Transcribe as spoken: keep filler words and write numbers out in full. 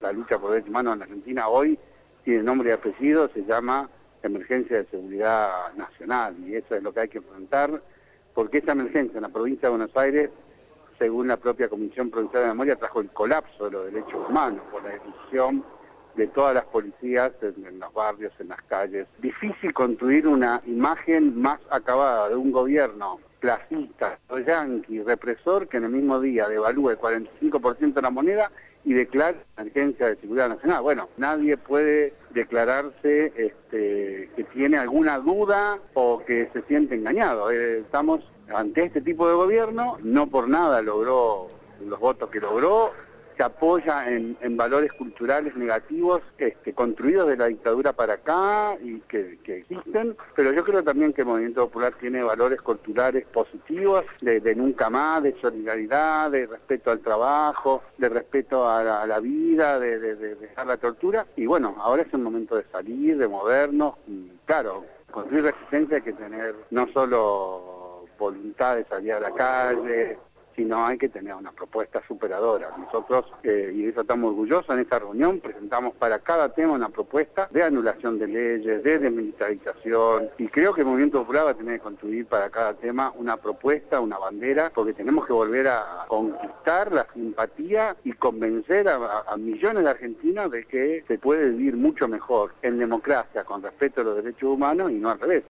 la lucha por derechos humanos en Argentina hoy tiene nombre y apellido, se llama Emergencia de Seguridad Nacional, y eso es lo que hay que enfrentar, porque esta emergencia en la provincia de Buenos Aires, según la propia Comisión Provincial de Memoria, trajo el colapso de los derechos humanos por la decisión de todas las policías en, en los barrios, en las calles. Difícil construir una imagen más acabada de un gobierno clasista, yanqui, represor, que en el mismo día devalúa el cuarenta y cinco por ciento de la moneda y declara emergencia de seguridad nacional. Bueno, nadie puede declararse este, que tiene alguna duda o que se siente engañado. Eh, estamos ante este tipo de gobierno, no por nada logró los votos que logró, se apoya en, en valores culturales negativos este, construidos de la dictadura para acá y que, que existen, pero yo creo también que el Movimiento Popular tiene valores culturales positivos, de, de nunca más, de solidaridad, de respeto al trabajo, de respeto a la, a la vida, de, de, de dejar la tortura, y bueno, ahora es el momento de salir, de movernos, y claro, construir resistencia hay que tener no solo voluntad de salir a la calle, sino hay que tener una propuesta superadora. Nosotros, eh, y de eso estamos orgullosos, en esta reunión presentamos para cada tema una propuesta de anulación de leyes, de desmilitarización, y creo que el Movimiento Popular va a tener que construir para cada tema una propuesta, una bandera, porque tenemos que volver a conquistar la simpatía y convencer a, a, a millones de argentinos de que se puede vivir mucho mejor en democracia, con respeto a los derechos humanos y no al revés.